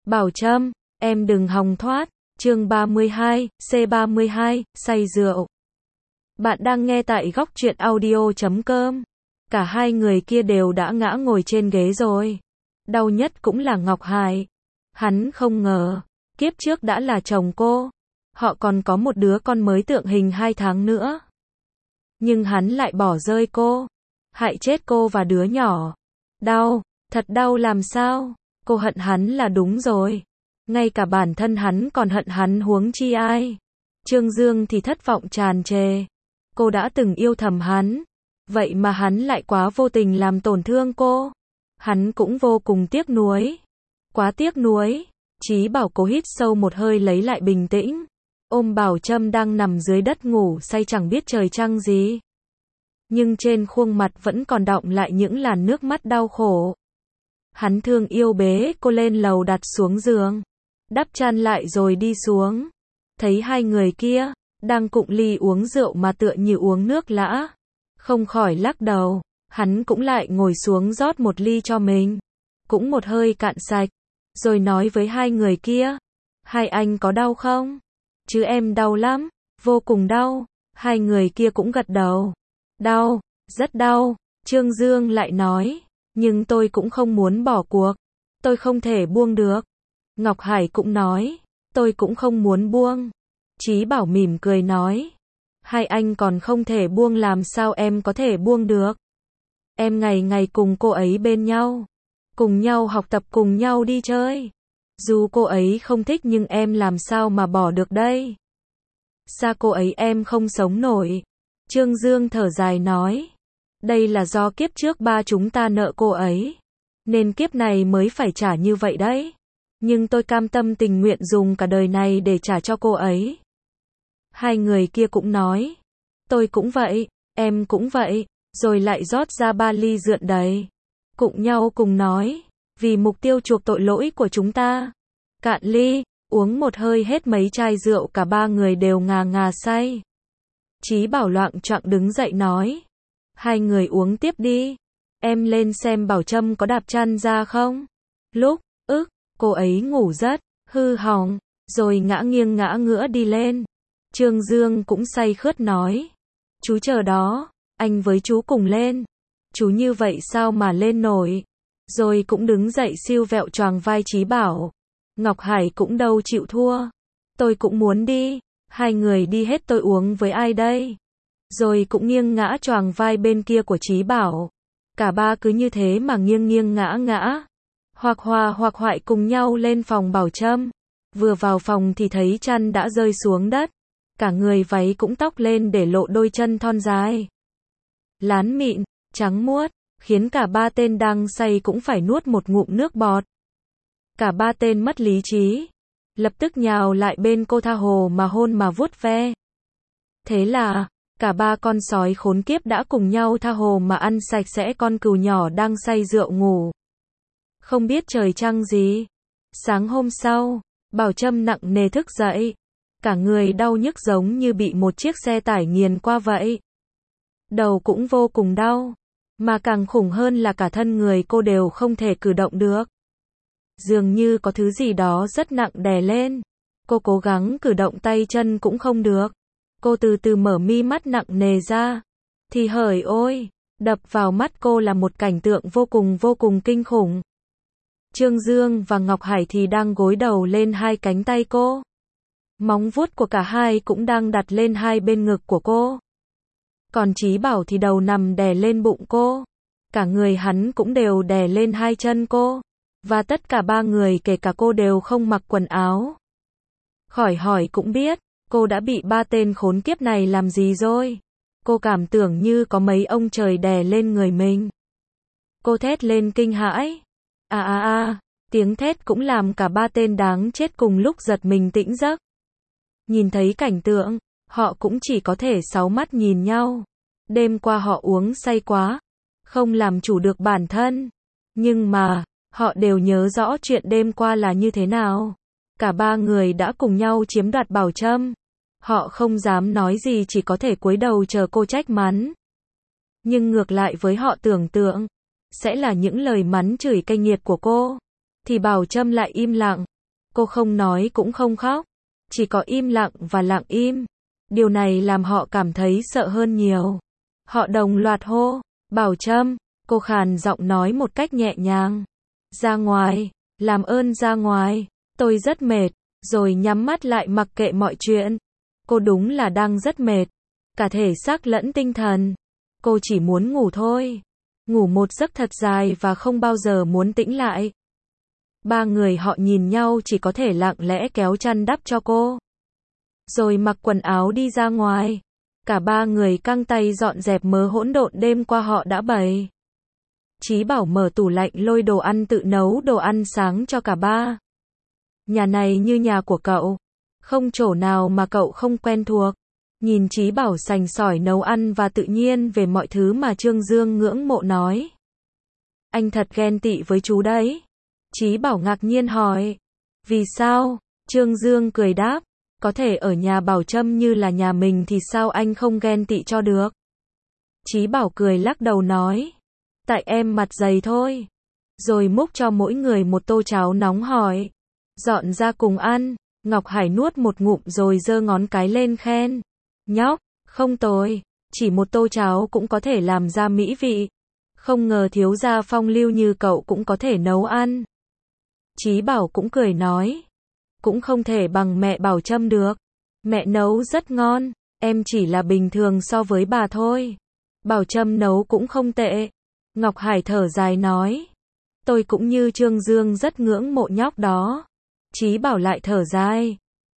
Bảo Trâm, em đừng hòng thoát. Chương 32, C32, say rượu. Bạn đang nghe tại góc truyện audio.com. Cả hai người kia đều đã ngã ngồi trên ghế rồi. Đau nhất cũng là Ngọc Hải. Hắn không ngờ, kiếp trước đã là chồng cô. Họ còn có một đứa con mới tượng hình 2 tháng nữa. Nhưng hắn lại bỏ rơi cô. Hại chết cô và đứa nhỏ. Đau, thật đau làm sao? Cô hận hắn là đúng rồi. Ngay cả bản thân hắn còn hận hắn huống chi ai. Trương Dương thì thất vọng tràn trề. Cô đã từng yêu thầm hắn. Vậy mà hắn lại quá vô tình làm tổn thương cô. Hắn cũng vô cùng tiếc nuối. Quá tiếc nuối. Chí Bảo cố hít sâu một hơi lấy lại bình tĩnh. Ôm Bảo Trâm đang nằm dưới đất ngủ say chẳng biết trời trăng gì. Nhưng trên khuôn mặt vẫn còn đọng lại những làn nước mắt đau khổ. Hắn thương yêu bế cô lên lầu đặt xuống giường. Đắp chăn lại rồi đi xuống. Thấy hai người kia, đang cụng ly uống rượu mà tựa như uống nước lã. Không khỏi lắc đầu, hắn cũng lại ngồi xuống rót một ly cho mình. Cũng một hơi cạn sạch. Rồi nói với hai người kia. Hai anh có đau không? Chứ em đau lắm, vô cùng đau. Hai người kia cũng gật đầu. Đau, rất đau. Trương Dương lại nói. Nhưng tôi cũng không muốn bỏ cuộc. Tôi không thể buông được. Ngọc Hải cũng nói. Tôi cũng không muốn buông. Chí Bảo mỉm cười nói. Hai anh còn không thể buông làm sao em có thể buông được. Em ngày ngày cùng cô ấy bên nhau. Cùng nhau học tập, cùng nhau đi chơi. Dù cô ấy không thích nhưng em làm sao mà bỏ được đây. Xa cô ấy em không sống nổi. Trương Dương thở dài nói. Đây là do kiếp trước ba chúng ta nợ cô ấy. Nên kiếp này mới phải trả như vậy đấy. Nhưng tôi cam tâm tình nguyện dùng cả đời này để trả cho cô ấy. Hai người kia cũng nói. Tôi cũng vậy, em cũng vậy. Rồi lại rót ra 3 ly rượu đầy. Cùng nhau cùng nói. Vì mục tiêu chuộc tội lỗi của chúng ta. Cạn ly, uống một hơi hết mấy chai rượu cả ba người đều ngà ngà say. Chí Bảo loạng choạng đứng dậy nói. Hai người uống tiếp đi. Em lên xem Bảo Trâm có đạp chăn ra không? Lúc, cô ấy ngủ rất, hư hỏng, rồi ngã nghiêng ngã ngửa đi lên. Trương Dương cũng say khướt nói. Chú chờ đó, anh với chú cùng lên. Chú như vậy sao mà lên nổi? Rồi cũng đứng dậy siêu vẹo choàng vai Chí Bảo. Ngọc Hải cũng đâu chịu thua. Tôi cũng muốn đi. Hai người đi hết tôi uống với ai đây? Rồi cũng nghiêng ngã choàng vai bên kia của Chí Bảo. Cả ba cứ như thế mà nghiêng nghiêng ngã ngã. Hoặc hòa hoặc hoại cùng nhau lên phòng Bảo Trâm. Vừa vào phòng thì thấy chăn đã rơi xuống đất. Cả người váy cũng tóc lên để lộ đôi chân thon dài. Lán mịn, trắng muốt, khiến cả ba tên đang say cũng phải nuốt một ngụm nước bọt. Cả ba tên mất lý trí. Lập tức nhào lại bên cô tha hồ mà hôn mà vuốt ve. Thế là, cả ba con sói khốn kiếp đã cùng nhau tha hồ mà ăn sạch sẽ con cừu nhỏ đang say rượu ngủ. Không biết trời trăng gì. Sáng hôm sau, Bảo Trâm nặng nề thức dậy. Cả người đau nhức giống như bị một chiếc xe tải nghiền qua vậy. Đầu cũng vô cùng đau. Mà càng khủng hơn là cả thân người cô đều không thể cử động được. Dường như có thứ gì đó rất nặng đè lên. Cô cố gắng cử động tay chân cũng không được. Cô từ từ mở mi mắt nặng nề ra. Thì hởi ôi, đập vào mắt cô là một cảnh tượng vô cùng kinh khủng. Trương Dương và Ngọc Hải thì đang gối đầu lên hai cánh tay cô. Móng vuốt của cả hai cũng đang đặt lên hai bên ngực của cô. Còn Chí Bảo thì đầu nằm đè lên bụng cô. Cả người hắn cũng đều đè lên hai chân cô. Và tất cả ba người kể cả cô đều không mặc quần áo. Khỏi hỏi cũng biết, cô đã bị ba tên khốn kiếp này làm gì rồi. Cô cảm tưởng như có mấy ông trời đè lên người mình. Cô thét lên kinh hãi. Tiếng thét cũng làm cả ba tên đáng chết cùng lúc giật mình tỉnh giấc. Nhìn thấy cảnh tượng, họ cũng chỉ có thể sáu mắt nhìn nhau. Đêm qua họ uống say quá, không làm chủ được bản thân. Nhưng mà, họ đều nhớ rõ chuyện đêm qua là như thế nào. Cả ba người đã cùng nhau chiếm đoạt Bảo Trâm. Họ không dám nói gì chỉ có thể cúi đầu chờ cô trách mắng. Nhưng ngược lại với họ tưởng tượng, sẽ là những lời mắng chửi cay nghiệt của cô. Thì Bảo Trâm lại im lặng, Cô không nói cũng không khóc, chỉ có im lặng và lặng im. Điều này làm họ cảm thấy sợ hơn nhiều. Họ đồng loạt hô, Bảo Trâm, cô khàn giọng nói một cách nhẹ nhàng. Ra ngoài, làm ơn ra ngoài, tôi rất mệt, rồi nhắm mắt lại mặc kệ mọi chuyện. Cô đúng là đang rất mệt, cả thể xác lẫn tinh thần. Cô chỉ muốn ngủ thôi, ngủ một giấc thật dài và không bao giờ muốn tĩnh lại. Ba người họ nhìn nhau chỉ có thể lặng lẽ kéo chăn đắp cho cô. Rồi mặc quần áo đi ra ngoài. Cả ba người căng tay dọn dẹp mớ hỗn độn đêm qua họ đã bày. Chí Bảo mở tủ lạnh lôi đồ ăn tự nấu đồ ăn sáng cho cả ba. Nhà này như nhà của cậu, không chỗ nào mà cậu không quen thuộc. Nhìn Chí Bảo sành sỏi nấu ăn và tự nhiên về mọi thứ mà Trương Dương ngưỡng mộ nói. Anh thật ghen tị với chú đấy. Chí Bảo ngạc nhiên hỏi. Vì sao? Trương Dương cười đáp. Có thể ở nhà Bảo Trâm như là nhà mình thì sao anh không ghen tị cho được? Chí Bảo cười lắc đầu nói. Tại em mặt dày thôi. Rồi múc cho mỗi người một tô cháo nóng hỏi. Dọn ra cùng ăn. Ngọc Hải nuốt một ngụm rồi giơ ngón cái lên khen. Nhóc, không tồi. Chỉ một tô cháo cũng có thể làm ra mỹ vị. Không ngờ thiếu gia phong lưu như cậu cũng có thể nấu ăn. Chí Bảo cũng cười nói. Cũng không thể bằng mẹ Bảo Trâm được. Mẹ nấu rất ngon, em chỉ là bình thường so với bà thôi. Bảo Trâm nấu cũng không tệ. Ngọc Hải thở dài nói. Tôi cũng như Trương Dương rất ngưỡng mộ nhóc đó. Chí Bảo lại thở dài.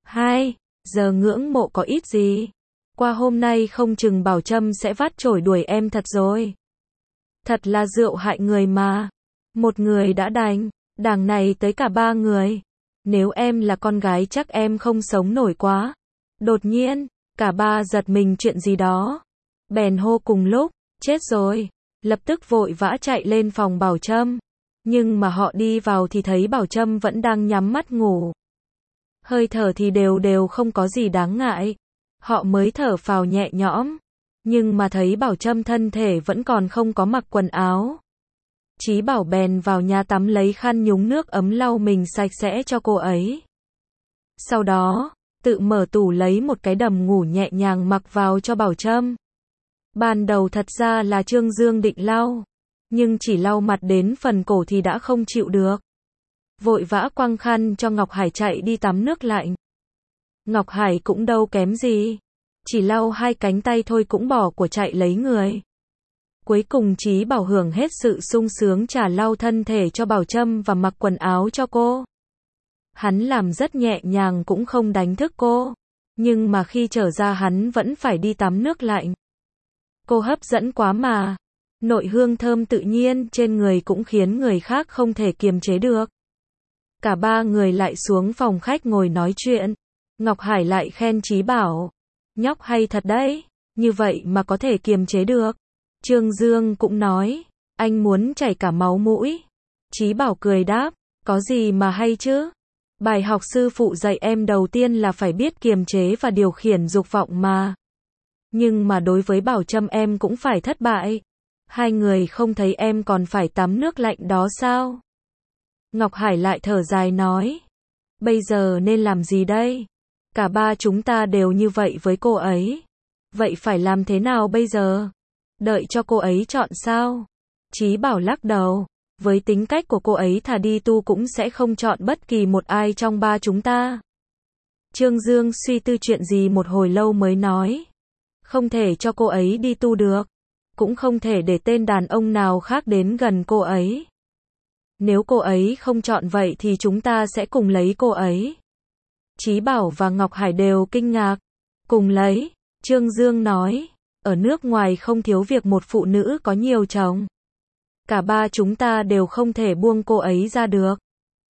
Giờ ngưỡng mộ có ít gì. Qua hôm nay không chừng Bảo Trâm sẽ vắt chổi đuổi em thật rồi. Thật là rượu hại người mà. Một người đã đành, đằng này tới cả ba người. Nếu em là con gái chắc em không sống nổi quá. Đột nhiên, cả ba giật mình chuyện gì đó. Bèn hô cùng lúc, chết rồi. Lập tức vội vã chạy lên phòng Bảo Trâm. Nhưng mà họ đi vào thì thấy Bảo Trâm vẫn đang nhắm mắt ngủ. Hơi thở thì đều không có gì đáng ngại. Họ mới thở phào nhẹ nhõm. Nhưng mà thấy Bảo Trâm thân thể vẫn còn không có mặc quần áo. Chí Bảo bèn vào nhà tắm lấy khăn nhúng nước ấm lau mình sạch sẽ cho cô ấy. Sau đó, tự mở tủ lấy một cái đầm ngủ nhẹ nhàng mặc vào cho Bảo Trâm. Ban đầu thật ra là Trương Dương định lau, nhưng chỉ lau mặt đến phần cổ thì đã không chịu được. Vội vã quăng khăn cho Ngọc Hải chạy đi tắm nước lạnh. Ngọc Hải cũng đâu kém gì, chỉ lau 2 cánh tay thôi cũng bỏ của chạy lấy người. Cuối cùng Chí Bảo hưởng hết sự sung sướng trả lau thân thể cho Bảo Trâm và mặc quần áo cho cô. Hắn làm rất nhẹ nhàng cũng không đánh thức cô. Nhưng mà khi trở ra hắn vẫn phải đi tắm nước lạnh. Cô hấp dẫn quá mà. Nội hương thơm tự nhiên trên người cũng khiến người khác không thể kiềm chế được. Cả ba người lại xuống phòng khách ngồi nói chuyện. Ngọc Hải lại khen Chí Bảo. Nhóc hay thật đấy, như vậy mà có thể kiềm chế được. Trương Dương cũng nói, anh muốn chảy cả máu mũi. Chí Bảo cười đáp, có gì mà hay chứ? Bài học sư phụ dạy em đầu tiên là phải biết kiềm chế và điều khiển dục vọng mà. Nhưng mà đối với Bảo Trâm em cũng phải thất bại. 2 người không thấy em còn phải tắm nước lạnh đó sao? Ngọc Hải lại thở dài nói, bây giờ nên làm gì đây? Cả ba chúng ta đều như vậy với cô ấy. Vậy phải làm thế nào bây giờ? Đợi cho cô ấy chọn sao? Chí Bảo lắc đầu. Với tính cách của cô ấy thà đi tu cũng sẽ không chọn bất kỳ một ai trong ba chúng ta. Trương Dương suy tư chuyện gì một hồi lâu mới nói. Không thể cho cô ấy đi tu được. Cũng không thể để tên đàn ông nào khác đến gần cô ấy. Nếu cô ấy không chọn vậy thì chúng ta sẽ cùng lấy cô ấy. Chí Bảo và Ngọc Hải đều kinh ngạc. Cùng lấy, Trương Dương nói. Ở nước ngoài không thiếu việc một phụ nữ có nhiều chồng. Cả ba chúng ta đều không thể buông cô ấy ra được.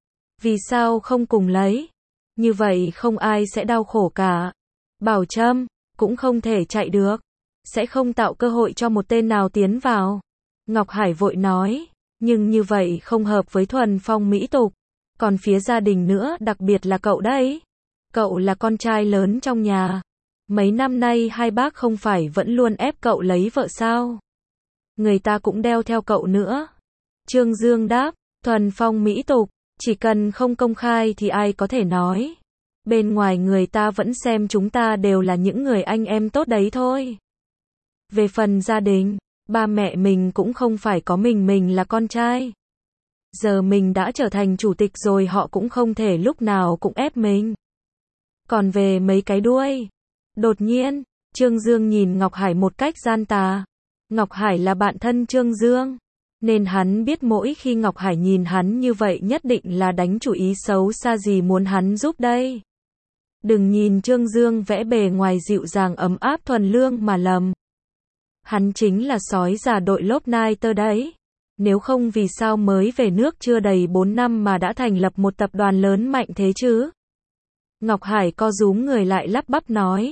Vì sao không cùng lấy? Như vậy không ai sẽ đau khổ cả. Bảo Trâm cũng không thể chạy được. Sẽ không tạo cơ hội cho một tên nào tiến vào. Ngọc Hải vội nói. Nhưng như vậy không hợp với thuần phong mỹ tục. Còn phía gia đình nữa, đặc biệt là cậu đấy. Cậu là con trai lớn trong nhà. Mấy năm nay hai bác không phải vẫn luôn ép cậu lấy vợ sao? Người ta cũng đeo theo cậu nữa. Trương Dương đáp, thuần phong mỹ tục, Chỉ cần không công khai thì ai có thể nói. Bên ngoài người ta vẫn xem chúng ta đều là những người anh em tốt đấy thôi. Về phần gia đình, ba mẹ mình cũng không phải có mình là con trai. Giờ mình đã trở thành chủ tịch rồi họ cũng không thể lúc nào cũng ép mình. Còn về mấy cái đuôi. Đột nhiên, Trương Dương nhìn Ngọc Hải một cách gian tà. Ngọc Hải là bạn thân Trương Dương. Nên hắn biết mỗi khi Ngọc Hải nhìn hắn như vậy nhất định là đánh chủ ý xấu xa gì muốn hắn giúp đây. Đừng nhìn Trương Dương vẽ bề ngoài dịu dàng ấm áp thuần lương mà lầm. Hắn chính là sói già đội lốp nai tơ đấy. Nếu không vì sao mới về nước chưa đầy 4 năm mà đã thành lập một tập đoàn lớn mạnh thế chứ? Ngọc Hải co rúm người lại lắp bắp nói.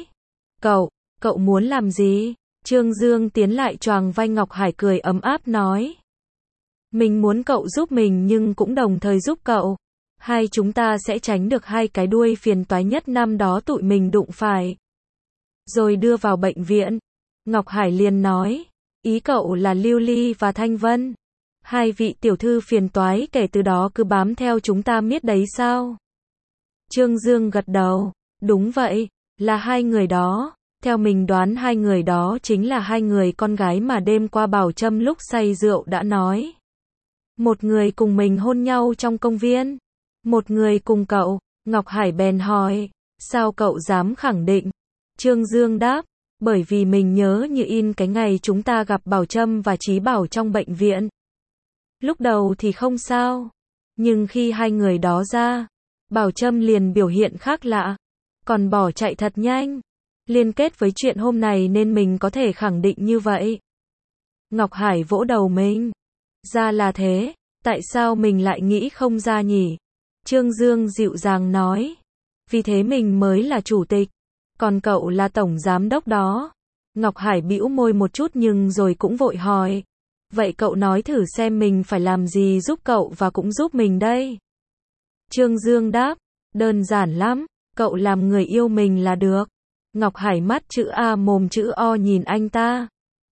Cậu muốn làm gì? Trương Dương tiến lại choàng vai Ngọc Hải cười ấm áp nói. Mình muốn cậu giúp mình nhưng cũng đồng thời giúp cậu. Hai chúng ta sẽ tránh được hai cái đuôi phiền toái nhất năm đó tụi mình đụng phải. Rồi đưa vào bệnh viện. Ngọc Hải liền nói. Ý cậu là Lưu Ly và Thanh Vân. Hai vị tiểu thư phiền toái kể từ đó cứ bám theo chúng ta miết đấy sao? Trương Dương gật đầu. Đúng vậy, là hai người đó. Theo mình đoán hai người đó chính là hai người con gái mà đêm qua Bảo Trâm lúc say rượu đã nói. Một người cùng mình hôn nhau trong công viên. Một người cùng cậu. Ngọc Hải bèn hỏi. Sao cậu dám khẳng định? Trương Dương đáp. Bởi vì mình nhớ như in cái ngày chúng ta gặp Bảo Trâm và Chí Bảo trong bệnh viện. Lúc đầu thì không sao. Nhưng khi hai người đó ra, Bảo Trâm liền biểu hiện khác lạ. Còn bỏ chạy thật nhanh. Liên kết với chuyện hôm này nên mình có thể khẳng định như vậy. Ngọc Hải vỗ đầu mình. Ra là thế, tại sao mình lại nghĩ không ra nhỉ? Trương Dương dịu dàng nói. Vì thế mình mới là chủ tịch, còn cậu là tổng giám đốc đó. Ngọc Hải bĩu môi một chút nhưng rồi cũng vội hỏi. Vậy cậu nói thử xem mình phải làm gì giúp cậu và cũng giúp mình đây. Trương Dương đáp. Đơn giản lắm, cậu làm người yêu mình là được. Ngọc Hải mắt chữ A mồm chữ O nhìn anh ta.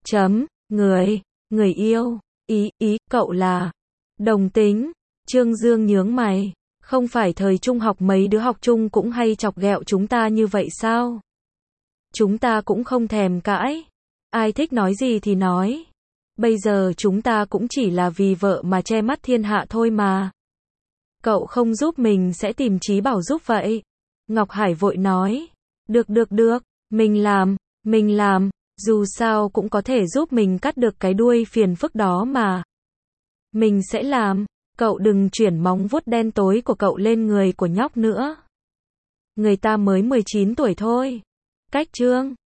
Người yêu. Ý cậu là đồng tính. Trương Dương nhướng mày. Không phải thời trung học mấy đứa học chung cũng hay chọc ghẹo chúng ta như vậy sao? Chúng ta cũng không thèm cãi. Ai thích nói gì thì nói. Bây giờ chúng ta cũng chỉ là vì vợ mà che mắt thiên hạ thôi mà. Cậu không giúp mình sẽ tìm Chí Bảo giúp vậy. Ngọc Hải vội nói. Được, mình làm, dù sao cũng có thể giúp mình cắt được cái đuôi phiền phức đó mà. Mình sẽ làm, cậu đừng chuyển móng vuốt đen tối của cậu lên người của nhóc nữa. Người ta mới 19 tuổi thôi. Cách Trương